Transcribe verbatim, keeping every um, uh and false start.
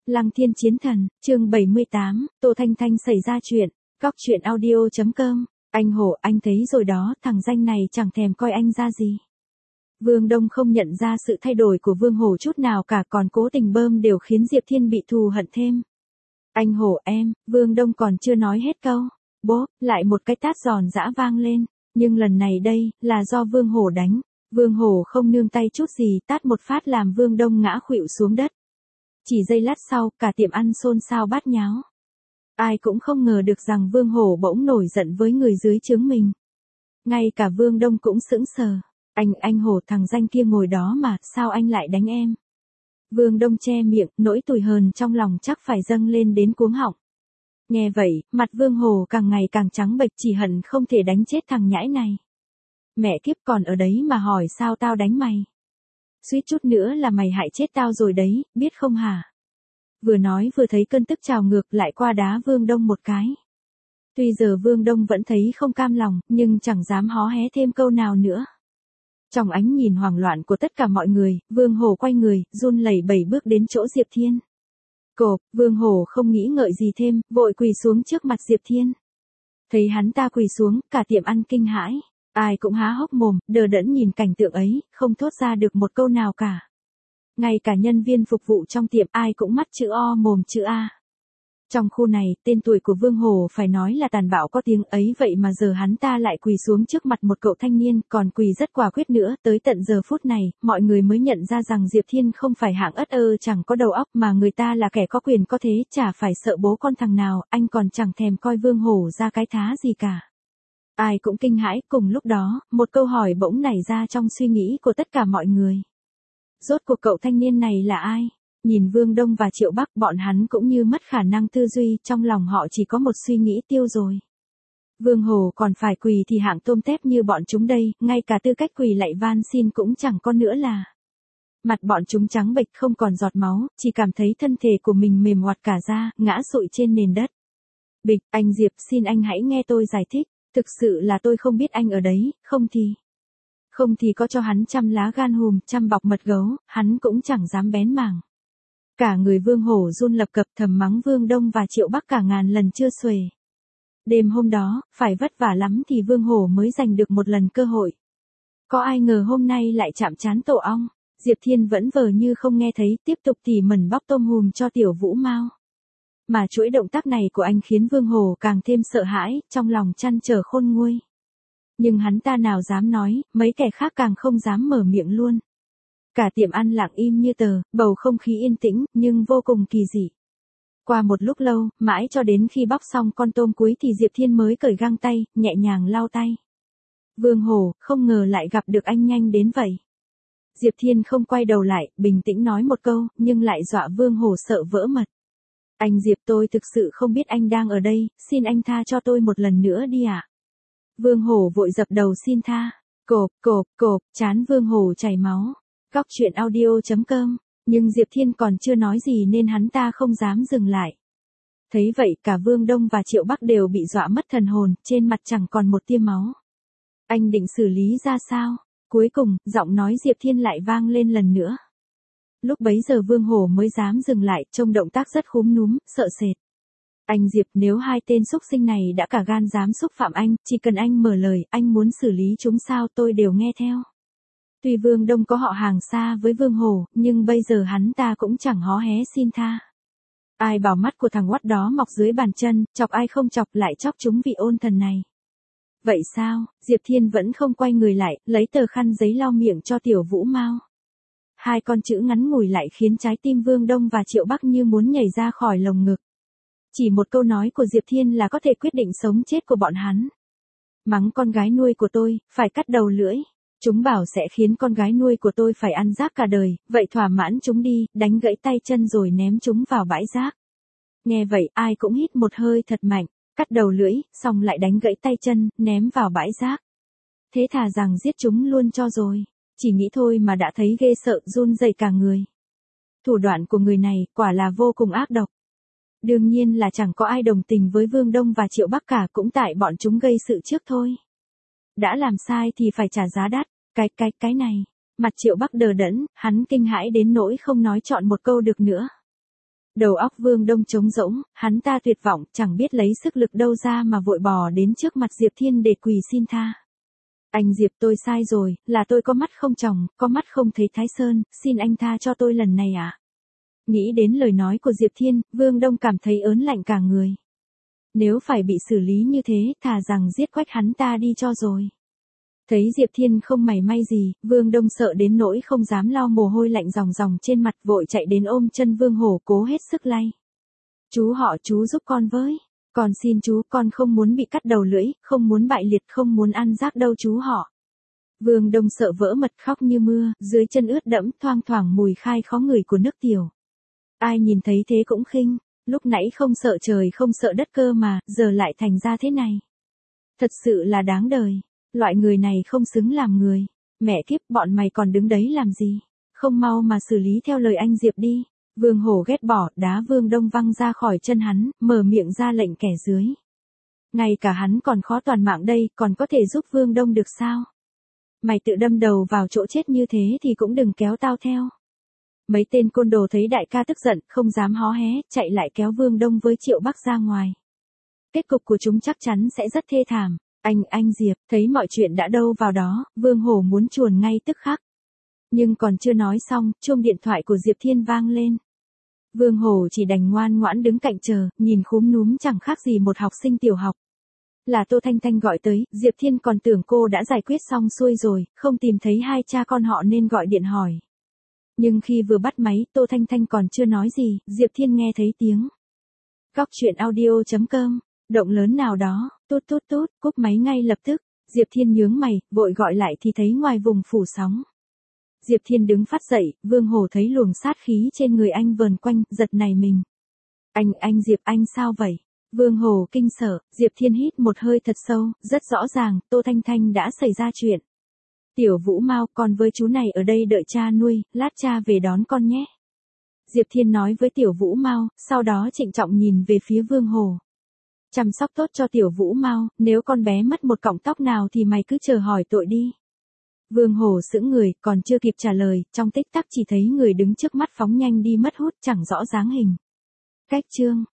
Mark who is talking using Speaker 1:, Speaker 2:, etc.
Speaker 1: Lăng Thiên Chiến Thần, chương bảy mươi tám, Tô Thanh Thanh xảy ra chuyện, góc chuyện audio chấm com, anh hổ anh thấy rồi đó, thằng danh này chẳng thèm coi anh ra gì. Vương Đông không nhận ra sự thay đổi của Vương Hổ chút nào cả, còn cố tình bơm đều khiến Diệp Thiên bị thù hận thêm. Anh hổ em, Vương Đông còn chưa nói hết câu, bố, lại một cái tát giòn giã vang lên, nhưng lần này đây, là do Vương Hổ đánh. Vương Hổ không nương tay chút gì, tát một phát làm Vương Đông ngã khuỵu xuống đất. Chỉ giây lát sau, cả tiệm ăn xôn xao bát nháo. Ai cũng không ngờ được rằng Vương Hổ bỗng nổi giận với người dưới trướng mình. Ngay cả Vương Đông cũng sững sờ. Anh, anh Hổ, thằng danh kia ngồi đó mà, sao anh lại đánh em? Vương Đông che miệng, nỗi tủi hờn trong lòng chắc phải dâng lên đến cuống họng. Nghe vậy, mặt Vương Hổ càng ngày càng trắng bệch, chỉ hận không thể đánh chết thằng nhãi này. Mẹ kiếp, còn ở đấy mà hỏi sao tao đánh mày? Suýt chút nữa là mày hại chết tao rồi đấy, biết không hả? Vừa nói vừa thấy cơn tức trào ngược lại qua đá Vương Đông một cái. Tuy giờ Vương Đông vẫn thấy không cam lòng, nhưng chẳng dám hó hé thêm câu nào nữa. Trong ánh nhìn hoảng loạn của tất cả mọi người, Vương Hổ quay người, run lẩy bẩy bước đến chỗ Diệp Thiên. Cộp, Vương Hổ không nghĩ ngợi gì thêm, vội quỳ xuống trước mặt Diệp Thiên. Thấy hắn ta quỳ xuống, cả tiệm ăn kinh hãi. Ai cũng há hốc mồm, đờ đẫn nhìn cảnh tượng ấy, không thốt ra được một câu nào cả. Ngay cả nhân viên phục vụ trong tiệm ai cũng mắt chữ O mồm chữ A. Trong khu này, tên tuổi của Vương Hổ phải nói là tàn bạo có tiếng ấy, vậy mà giờ hắn ta lại quỳ xuống trước mặt một cậu thanh niên, còn quỳ rất quả quyết nữa. Tới tận giờ phút này, mọi người mới nhận ra rằng Diệp Thiên không phải hạng ất ơ chẳng có đầu óc, mà người ta là kẻ có quyền có thế, chả phải sợ bố con thằng nào, anh còn chẳng thèm coi Vương Hổ ra cái thá gì cả. Ai cũng kinh hãi, cùng lúc đó, một câu hỏi bỗng nảy ra trong suy nghĩ của tất cả mọi người. Rốt cuộc cậu thanh niên này là ai? Nhìn Vương Đông và Triệu Bắc, bọn hắn cũng như mất khả năng tư duy, trong lòng họ chỉ có một suy nghĩ tiêu rồi. Vương Hổ còn phải quỳ thì hạng tôm tép như bọn chúng đây, ngay cả tư cách quỳ lạy van xin cũng chẳng có nữa là. Mặt bọn chúng trắng bệch không còn giọt máu, chỉ cảm thấy thân thể của mình mềm oặt cả ra, ngã sụi trên nền đất. Bịch, anh Diệp, xin anh hãy nghe tôi giải thích. Thực sự là tôi không biết anh ở đấy, không thì... Không thì có cho hắn trăm lá gan hùm, trăm bọc mật gấu, hắn cũng chẳng dám bén mảng. Cả người Vương Hổ run lập cập, thầm mắng Vương Đông và Triệu Bắc cả ngàn lần chưa xuể. Đêm hôm đó, phải vất vả lắm thì Vương Hổ mới giành được một lần cơ hội. Có ai ngờ hôm nay lại chạm trán tổ ong. Diệp Thiên vẫn vờ như không nghe thấy, tiếp tục tỉ mẩn bóc tôm hùm cho Tiểu Vũ Mao. Mà chuỗi động tác này của anh khiến Vương Hổ càng thêm sợ hãi, trong lòng trăn trở khôn nguôi. Nhưng hắn ta nào dám nói, mấy kẻ khác càng không dám mở miệng luôn. Cả tiệm ăn lặng im như tờ, bầu không khí yên tĩnh, nhưng vô cùng kỳ dị. Qua một lúc lâu, mãi cho đến khi bóc xong con tôm cuối thì Diệp Thiên mới cởi găng tay, nhẹ nhàng lau tay. Vương Hổ, không ngờ lại gặp được anh nhanh đến vậy. Diệp Thiên không quay đầu lại, bình tĩnh nói một câu, nhưng lại dọa Vương Hổ sợ vỡ mật. Anh Diệp, tôi thực sự không biết anh đang ở đây, xin anh tha cho tôi một lần nữa đi ạ. À? Vương Hổ vội dập đầu xin tha. Cộp, cộp, cộp, chán Vương Hổ chảy máu. Góc chuyện audio chấm com, nhưng Diệp Thiên còn chưa nói gì nên hắn ta không dám dừng lại. Thấy vậy cả Vương Đông và Triệu Bắc đều bị dọa mất thần hồn, trên mặt chẳng còn một tia máu. Anh định xử lý ra sao? Cuối cùng, giọng nói Diệp Thiên lại vang lên lần nữa. Lúc bấy giờ Vương Hổ mới dám dừng lại, trông động tác rất khúm núm, sợ sệt. Anh Diệp, nếu hai tên xúc sinh này đã cả gan dám xúc phạm anh, chỉ cần anh mở lời, anh muốn xử lý chúng sao tôi đều nghe theo. Tuy Vương Đông có họ hàng xa với Vương Hổ, nhưng bây giờ hắn ta cũng chẳng hó hé xin tha. Ai bảo mắt của thằng oắt đó mọc dưới bàn chân, chọc ai không chọc lại chọc chúng vị ôn thần này. Vậy sao? Diệp Thiên vẫn không quay người lại, lấy tờ khăn giấy lau miệng cho Tiểu Vũ Mao. Hai con chữ ngắn ngủi lại khiến trái tim Vương Đông và Triệu Bắc như muốn nhảy ra khỏi lồng ngực. Chỉ một câu nói của Diệp Thiên là có thể quyết định sống chết của bọn hắn. Mắng con gái nuôi của tôi, phải cắt đầu lưỡi. Chúng bảo sẽ khiến con gái nuôi của tôi phải ăn rác cả đời, vậy thỏa mãn chúng đi, đánh gãy tay chân rồi ném chúng vào bãi rác. Nghe vậy ai cũng hít một hơi thật mạnh, cắt đầu lưỡi, xong lại đánh gãy tay chân, ném vào bãi rác. Thế thà rằng giết chúng luôn cho rồi. Chỉ nghĩ thôi mà đã thấy ghê sợ, run rẩy cả người. Thủ đoạn của người này quả là vô cùng ác độc. Đương nhiên là chẳng có ai đồng tình với Vương Đông và Triệu Bắc cả, cũng tại bọn chúng gây sự trước thôi. Đã làm sai thì phải trả giá đắt, cái cái cái này. Mặt Triệu Bắc đờ đẫn, hắn kinh hãi đến nỗi không nói trọn một câu được nữa. Đầu óc Vương Đông trống rỗng, hắn ta tuyệt vọng, chẳng biết lấy sức lực đâu ra mà vội bò đến trước mặt Diệp Thiên để quỳ xin tha. Anh Diệp, tôi sai rồi, là tôi có mắt không tròng, có mắt không thấy Thái Sơn, xin anh tha cho tôi lần này ạ. À? Nghĩ đến lời nói của Diệp Thiên, Vương Đông cảm thấy ớn lạnh cả người. Nếu phải bị xử lý như thế, thà rằng giết Quách hắn ta đi cho rồi. Thấy Diệp Thiên không mảy may gì, Vương Đông sợ đến nỗi không dám lau mồ hôi lạnh ròng ròng trên mặt, vội chạy đến ôm chân Vương Hổ cố hết sức lay. Chú họ, chú giúp con với. Con xin chú, con không muốn bị cắt đầu lưỡi, không muốn bại liệt, không muốn ăn rác đâu chú họ. Vương Đông sợ vỡ mật khóc như mưa, dưới chân ướt đẫm thoang thoảng mùi khai khó ngửi của nước tiểu. Ai nhìn thấy thế cũng khinh, lúc nãy không sợ trời không sợ đất cơ mà, giờ lại thành ra thế này. Thật sự là đáng đời. Loại người này không xứng làm người. Mẹ kiếp, bọn mày còn đứng đấy làm gì? Không mau mà xử lý theo lời anh Diệp đi. Vương Hổ ghét bỏ, đá Vương Đông văng ra khỏi chân hắn, mở miệng ra lệnh kẻ dưới. Ngay cả hắn còn khó toàn mạng đây, còn có thể giúp Vương Đông được sao? Mày tự đâm đầu vào chỗ chết như thế thì cũng đừng kéo tao theo. Mấy tên côn đồ thấy đại ca tức giận, không dám hó hé, chạy lại kéo Vương Đông với Triệu Bắc ra ngoài. Kết cục của chúng chắc chắn sẽ rất thê thảm. Anh, anh Diệp, thấy mọi chuyện đã đâu vào đó, Vương Hổ muốn chuồn ngay tức khắc. Nhưng còn chưa nói xong, chuông điện thoại của Diệp Thiên vang lên. Vương Hổ chỉ đành ngoan ngoãn đứng cạnh chờ, nhìn khúm núm chẳng khác gì một học sinh tiểu học. Là Tô Thanh Thanh gọi tới, Diệp Thiên còn tưởng cô đã giải quyết xong xuôi rồi, không tìm thấy hai cha con họ nên gọi điện hỏi. Nhưng khi vừa bắt máy, Tô Thanh Thanh còn chưa nói gì, Diệp Thiên nghe thấy tiếng. Góc truyện audio chấm com, động lớn nào đó, tút tút tút, cúp máy ngay lập tức. Diệp Thiên nhướng mày, vội gọi lại thì thấy ngoài vùng phủ sóng. Diệp Thiên đứng phát dậy, Vương Hổ thấy luồng sát khí trên người anh vờn quanh, giật nảy mình. Anh, anh Diệp, anh sao vậy? Vương Hổ kinh sợ, Diệp Thiên hít một hơi thật sâu, rất rõ ràng, Tô Thanh Thanh đã xảy ra chuyện. Tiểu Vũ Mao, con với chú này ở đây đợi cha nuôi, lát cha về đón con nhé. Diệp Thiên nói với Tiểu Vũ Mao, sau đó trịnh trọng nhìn về phía Vương Hổ. Chăm sóc tốt cho Tiểu Vũ Mao, nếu con bé mất một cọng tóc nào thì mày cứ chờ hỏi tội đi. Vương Hổ sững người, còn chưa kịp trả lời, trong tích tắc chỉ thấy người đứng trước mắt phóng nhanh đi mất hút, chẳng rõ dáng hình. Cách chương